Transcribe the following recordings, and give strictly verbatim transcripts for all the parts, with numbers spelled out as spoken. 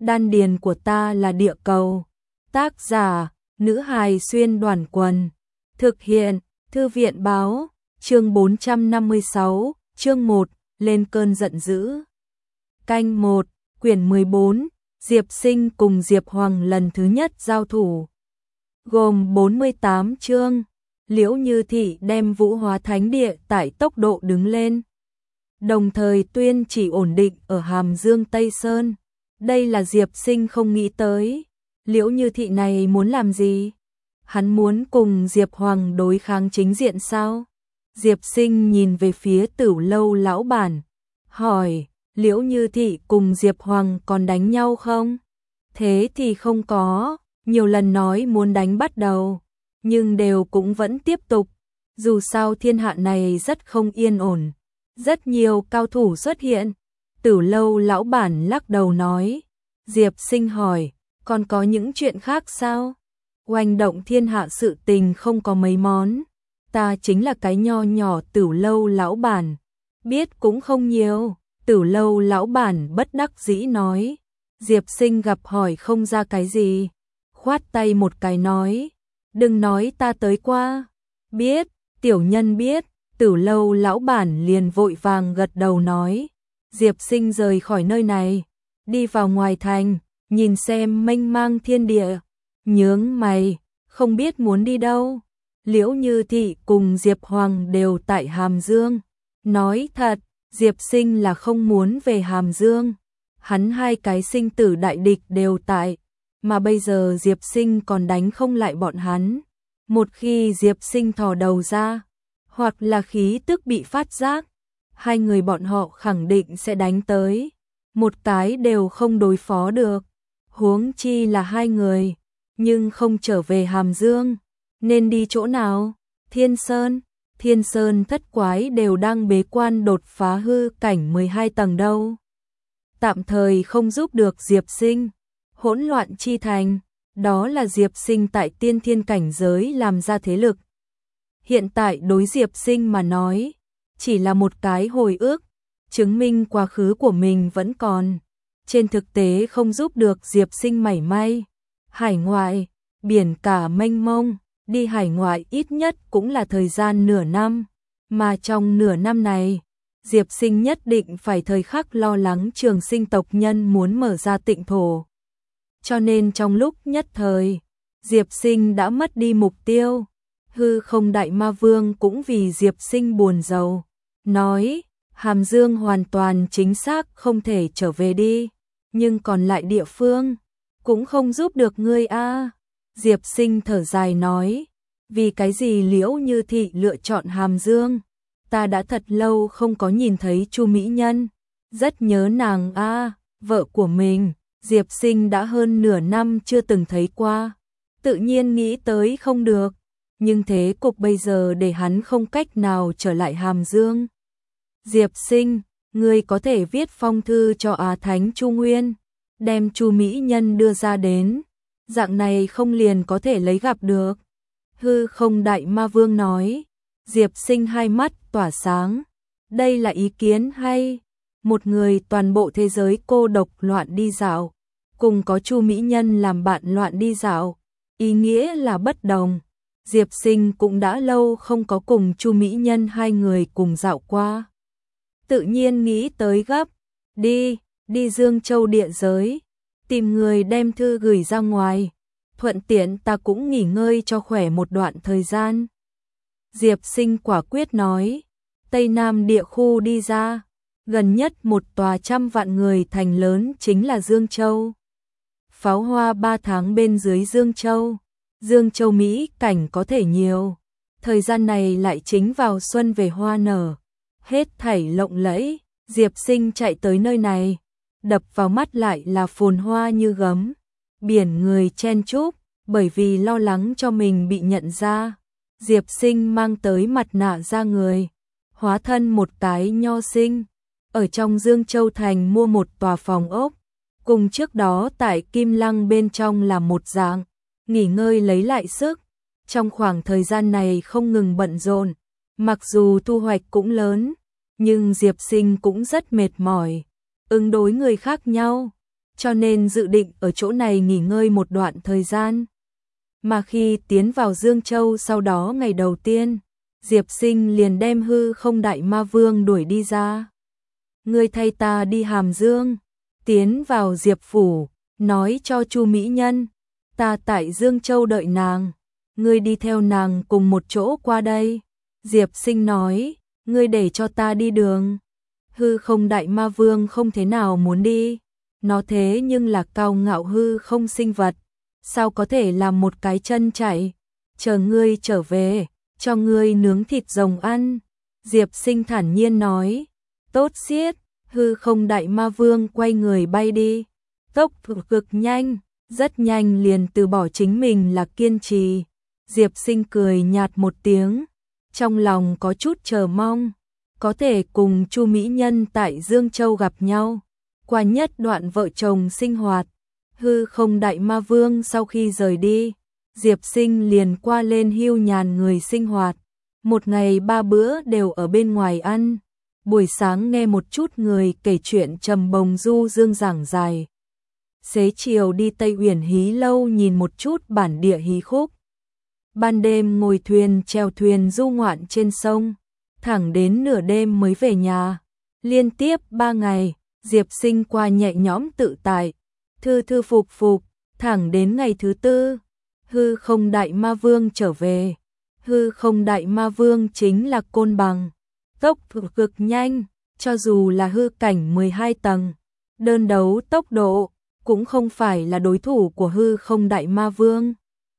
Đan điền của ta là địa cầu. Tác giả, nữ hài xuyên đoàn quần. Thực hiện, thư viện báo, chương bốn trăm năm mươi sáu, chương một, lên cơn giận dữ. Canh một, quyển mười bốn, Diệp Sinh cùng Diệp Hoàng lần thứ nhất giao thủ. Gồm bốn mươi tám chương, Liễu Như Thị đem Vũ Hóa Thánh Địa tải tốc độ đứng lên. Đồng thời tuyên chỉ ổn định ở Hàm Dương Tây Sơn. Đây là Diệp Sinh không nghĩ tới. Liễu Như Thị này muốn làm gì? Hắn muốn cùng Diệp Hoàng đối kháng chính diện sao? Diệp Sinh nhìn về phía Tử Lâu lão bản, hỏi, Liễu Như Thị cùng Diệp Hoàng còn đánh nhau không? Thế thì không có, nhiều lần nói muốn đánh bắt đầu, nhưng đều cũng vẫn tiếp tục. Dù sao thiên hạ này rất không yên ổn, rất nhiều cao thủ xuất hiện. Tử Lâu lão bản lắc đầu nói. Diệp Sinh hỏi, còn có những chuyện khác sao? Oanh động thiên hạ sự tình không có mấy món. Ta chính là cái nho nhỏ Tử Lâu lão bản, biết cũng không nhiều. Tử Lâu lão bản bất đắc dĩ nói. Diệp Sinh gặp hỏi không ra cái gì, khoát tay một cái nói, đừng nói ta tới qua. Biết, tiểu nhân biết. Tử Lâu lão bản liền vội vàng gật đầu nói. Diệp Sinh rời khỏi nơi này, đi vào ngoài thành, nhìn xem mênh mang thiên địa, nhướng mày, không biết muốn đi đâu. Liễu Như Thị cùng Diệp Hoàng đều tại Hàm Dương. Nói thật, Diệp Sinh là không muốn về Hàm Dương. Hắn hai cái sinh tử đại địch đều tại, mà bây giờ Diệp Sinh còn đánh không lại bọn hắn. Một khi Diệp Sinh thò đầu ra, hoặc là khí tức bị phát giác, hai người bọn họ khẳng định sẽ đánh tới. Một cái đều không đối phó được, huống chi là hai người, nhưng không trở về Hàm Dương. Nên đi chỗ nào? Thiên Sơn. Thiên Sơn thất quái đều đang bế quan đột phá hư cảnh mười hai tầng đâu. Tạm thời không giúp được Diệp Sinh. Hỗn loạn chi thành, đó là Diệp Sinh tại tiên thiên cảnh giới làm ra thế lực. Hiện tại đối Diệp Sinh mà nói, chỉ là một cái hồi ức, chứng minh quá khứ của mình vẫn còn. Trên thực tế không giúp được Diệp Sinh mảy may. Hải ngoại, biển cả mênh mông, đi hải ngoại ít nhất cũng là thời gian nửa năm. Mà trong nửa năm này, Diệp Sinh nhất định phải thời khắc lo lắng Trường Sinh tộc nhân muốn mở ra tịnh thổ. Cho nên trong lúc nhất thời, Diệp Sinh đã mất đi mục tiêu. Hư Không Đại Ma Vương cũng vì Diệp Sinh buồn rầu, nói, Hàm Dương hoàn toàn chính xác không thể trở về đi, nhưng còn lại địa phương, cũng không giúp được ngươi a. Diệp Sinh thở dài nói, vì cái gì Liễu Như Thị lựa chọn Hàm Dương? Ta đã thật lâu không có nhìn thấy Chu Mỹ Nhân, rất nhớ nàng a, vợ của mình. Diệp Sinh đã hơn nửa năm chưa từng thấy qua, tự nhiên nghĩ tới không được, nhưng thế cục bây giờ để hắn không cách nào trở lại Hàm Dương. Diệp Sinh, ngươi có thể viết phong thư cho Á Thánh Chu Nguyên, đem Chu Mỹ Nhân đưa ra đến, dạng này không liền có thể lấy gặp được. Hư Không Đại Ma Vương nói. Diệp Sinh hai mắt tỏa sáng, đây là ý kiến hay. Một người toàn bộ thế giới cô độc loạn đi dạo, cùng có Chu Mỹ Nhân làm bạn loạn đi dạo, ý nghĩa là bất đồng. Diệp Sinh cũng đã lâu không có cùng Chu Mỹ Nhân hai người cùng dạo qua. Tự nhiên nghĩ tới gấp, đi, đi Dương Châu địa giới, tìm người đem thư gửi ra ngoài, thuận tiện ta cũng nghỉ ngơi cho khỏe một đoạn thời gian. Diệp Sinh quả quyết nói, Tây Nam địa khu đi ra, gần nhất một tòa trăm vạn người thành lớn chính là Dương Châu. Pháo hoa ba tháng bên dưới Dương Châu, Dương Châu Mỹ cảnh có thể nhiều, thời gian này lại chính vào xuân về hoa nở, hết thảy lộng lẫy. Diệp Sinh chạy tới nơi này, đập vào mắt lại là phồn hoa như gấm, biển người chen chúc, bởi vì lo lắng cho mình bị nhận ra. Diệp Sinh mang tới mặt nạ da người, hóa thân một cái nho sinh, ở trong Dương Châu thành mua một tòa phòng ốc, cùng trước đó tại Kim Lăng bên trong là một dạng, nghỉ ngơi lấy lại sức. Trong khoảng thời gian này không ngừng bận rộn, mặc dù thu hoạch cũng lớn, nhưng Diệp Sinh cũng rất mệt mỏi, ứng đối người khác nhau. cho nên dự định ở chỗ này nghỉ ngơi một đoạn thời gian. Mà khi tiến vào Dương Châu sau đó ngày đầu tiên, Diệp Sinh liền đem Hư Không Đại Ma Vương đuổi đi ra. Ngươi thay ta đi Hàm Dương, tiến vào Diệp phủ, nói cho Chu mỹ nhân, ta tại Dương Châu đợi nàng, ngươi đi theo nàng cùng một chỗ qua đây. Diệp Sinh nói, ngươi để cho ta đi đường. Hư Không Đại Ma Vương không thế nào muốn đi, nó thế nhưng là cao ngạo hư không sinh vật, sao có thể làm một cái chân chạy, chờ ngươi trở về, cho ngươi nướng thịt rồng ăn. Diệp Sinh thản nhiên nói, tốt xiết. Hư Không Đại Ma Vương quay người bay đi, tốc độ cực nhanh, rất nhanh liền từ bỏ chính mình là kiên trì. Diệp Sinh cười nhạt một tiếng, trong lòng có chút chờ mong, có thể cùng Chu mỹ nhân tại Dương Châu gặp nhau, qua nhất đoạn vợ chồng sinh hoạt. Hư Không Đại Ma Vương sau khi rời đi, Diệp Sinh liền qua lên hưu nhàn người sinh hoạt, một ngày ba bữa đều ở bên ngoài ăn. Buổi sáng nghe một chút người kể chuyện trầm bồng du dương giảng dài. Xế chiều đi Tây Uyển hí lâu nhìn một chút bản địa hí khúc. Ban đêm ngồi thuyền chèo thuyền du ngoạn trên sông, thẳng đến nửa đêm mới về nhà. Liên tiếp ba ngày, Diệp Sinh qua nhẹ nhõm tự tại, thư thư phục phục, thẳng đến ngày thứ tư, Hư Không Đại Ma Vương trở về. Hư Không Đại Ma Vương chính là côn bằng, tốc độ cực nhanh, cho dù là hư cảnh mười hai tầng, đơn đấu tốc độ, cũng không phải là đối thủ của Hư Không Đại Ma Vương.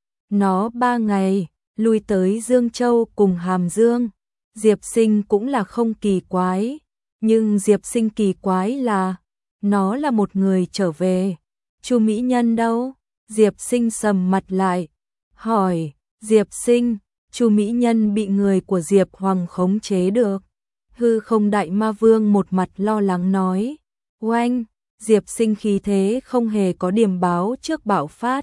Nó ba ngày, lui tới Dương Châu cùng Hàm Dương, Diệp Sinh cũng là không kỳ quái, nhưng Diệp Sinh kỳ quái là, nó là một người trở về, Chu mỹ nhân đâu? Diệp Sinh sầm mặt lại, hỏi, Diệp Sinh, Chu mỹ nhân bị người của Diệp Hoàng khống chế được. Hư Không Đại Ma Vương một mặt lo lắng nói, oanh. Diệp Sinh khí thế không hề có điểm báo trước bạo phát,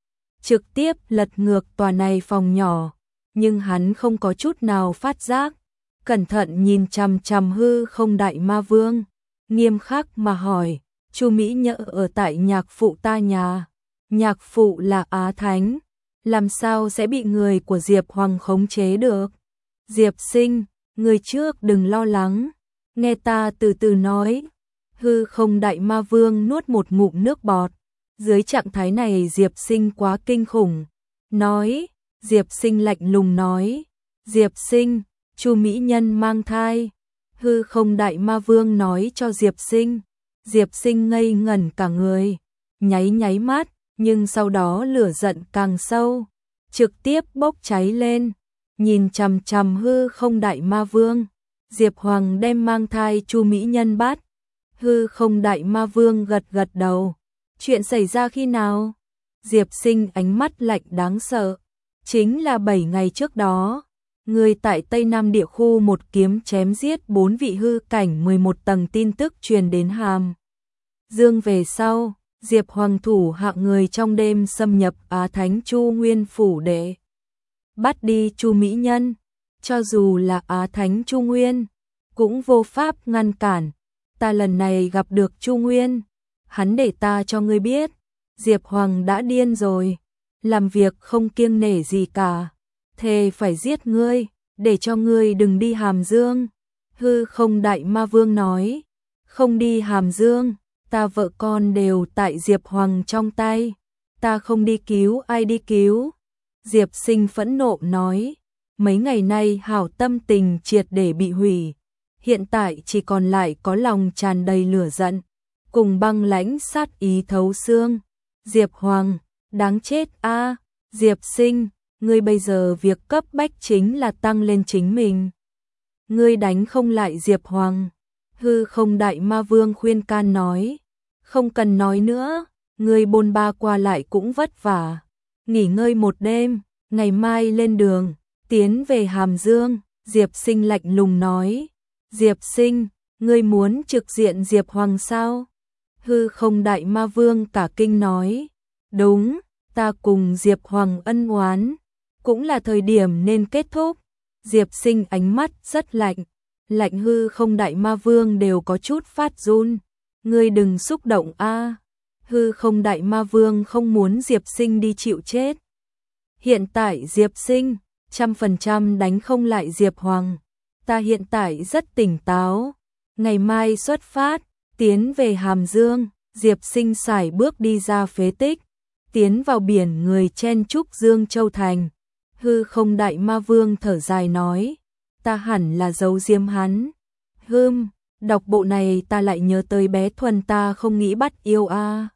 trực tiếp lật ngược tòa này phòng nhỏ, nhưng hắn không có chút nào phát giác, cẩn thận nhìn chằm chằm Hư Không Đại Ma Vương, nghiêm khắc mà hỏi, Chu mỹ nhân ở tại nhạc phụ ta nhà, nhạc phụ là Á Thánh, làm sao sẽ bị người của Diệp Hoàng khống chế được? Diệp Sinh, người trước đừng lo lắng, nghe ta từ từ nói. Hư Không Đại Ma Vương nuốt một ngụm nước bọt, dưới trạng thái này Diệp Sinh quá kinh khủng, nói, Diệp Sinh lạnh lùng nói, Diệp Sinh, Chu mỹ nhân mang thai. Hư Không Đại Ma Vương nói cho Diệp Sinh, Diệp Sinh ngây ngẩn cả người, nháy nháy mắt, nhưng sau đó lửa giận càng sâu, trực tiếp bốc cháy lên, nhìn chằm chằm Hư Không Đại Ma Vương. Diệp Hoàng đem mang thai Chu mỹ nhân bắt. Hư Không Đại Ma Vương gật gật đầu. Chuyện xảy ra khi nào? Diệp Sinh ánh mắt lạnh đáng sợ. Chính là bảy ngày trước đó, người tại Tây Nam địa khu một kiếm chém giết bốn vị hư cảnh mười một tầng tin tức truyền đến Hàm Dương về sau, Diệp Hoàng thủ hạ người trong đêm xâm nhập Á Thánh Chu Nguyên phủ để bắt đi Chu mỹ nhân, cho dù là Á Thánh Chu Nguyên cũng vô pháp ngăn cản. Ta lần này gặp được Chu Nguyên, hắn để ta cho ngươi biết, Diệp Hoàng đã điên rồi, làm việc không kiêng nể gì cả, thề phải giết ngươi, để cho ngươi đừng đi Hàm Dương. Hư Không Đại Ma Vương nói, không đi Hàm Dương, ta vợ con đều tại Diệp Hoàng trong tay, ta không đi cứu ai đi cứu. Diệp Sinh phẫn nộ nói, mấy ngày nay hảo tâm tình triệt để bị hủy, hiện tại chỉ còn lại có lòng tràn đầy lửa giận, cùng băng lãnh sát ý thấu xương. Diệp Hoàng, đáng chết a. Diệp Sinh, ngươi bây giờ việc cấp bách chính là tăng lên chính mình. Ngươi đánh không lại Diệp Hoàng. Hư Không Đại Ma Vương khuyên can nói, không cần nói nữa, ngươi bôn ba qua lại cũng vất vả, nghỉ ngơi một đêm, ngày mai lên đường, tiến về Hàm Dương. Diệp Sinh lạnh lùng nói, Diệp Sinh, ngươi muốn trực diện Diệp Hoàng sao? Hư Không Đại Ma Vương cả kinh nói, đúng, ta cùng Diệp Hoàng ân oán, cũng là thời điểm nên kết thúc. Diệp Sinh ánh mắt rất lạnh, lạnh Hư Không Đại Ma Vương đều có chút phát run, ngươi đừng xúc động a. Hư không đại ma vương không muốn Diệp Sinh đi chịu chết. Hiện tại Diệp Sinh, trăm phần trăm đánh không lại Diệp Hoàng. Ta hiện tại rất tỉnh táo. Ngày mai xuất phát, tiến về Hàm Dương. Diệp Sinh sải bước đi ra phế tích, tiến vào biển người chen chúc Dương Châu Thành. Hư không đại ma vương thở dài nói, ta hẳn là giấu diếm hắn. Hừm, đọc bộ này ta lại nhớ tới bé Thuần ta không nghĩ bắt yêu a. À.